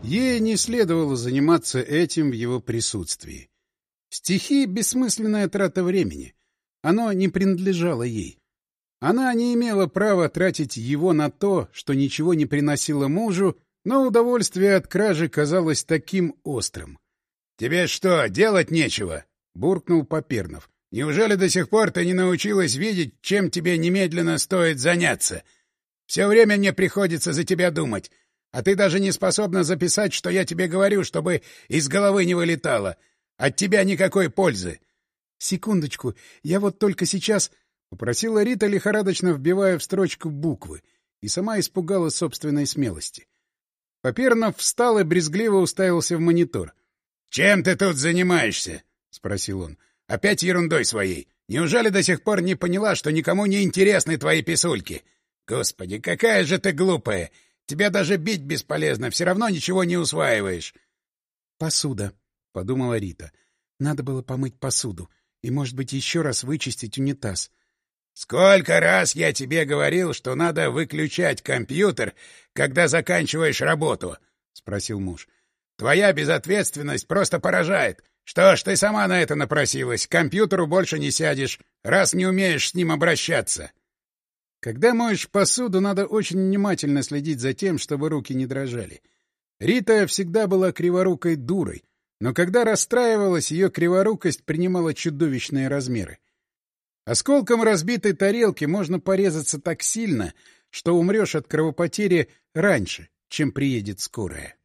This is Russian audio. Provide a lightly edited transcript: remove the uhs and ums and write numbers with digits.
Ей не следовало заниматься этим в его присутствии. Стихи — бессмысленная трата времени. Оно не принадлежало ей. Она не имела права тратить его на то, что ничего не приносило мужу, но удовольствие от кражи казалось таким острым. — Тебе что, делать нечего? — буркнул Попернов. — Неужели до сих пор ты не научилась видеть, чем тебе немедленно стоит заняться? Все время мне приходится за тебя думать, а ты даже не способна записать, что я тебе говорю, чтобы из головы не вылетало. От тебя никакой пользы. — Секундочку, я вот только сейчас... — попросила Рита, лихорадочно вбивая в строчку буквы, и сама испугалась собственной смелости. Попернов встал и брезгливо уставился в монитор. — Чем ты тут занимаешься? — спросил он. — Опять ерундой своей. Неужели до сих пор не поняла, что никому не интересны твои писульки? Господи, какая же ты глупая! Тебя даже бить бесполезно, все равно ничего не усваиваешь. — Посуда, — подумала Рита. — Надо было помыть посуду и, может быть, еще раз вычистить унитаз. — Сколько раз я тебе говорил, что надо выключать компьютер, когда заканчиваешь работу? — спросил муж. — Твоя безответственность просто поражает. Что ж, ты сама на это напросилась. К компьютеру больше не сядешь, раз не умеешь с ним обращаться. Когда моешь посуду, надо очень внимательно следить за тем, чтобы руки не дрожали. Рита всегда была криворукой дурой, но когда расстраивалась, ее криворукость принимала чудовищные размеры. Осколком разбитой тарелки можно порезаться так сильно, что умрешь от кровопотери раньше, чем приедет скорая.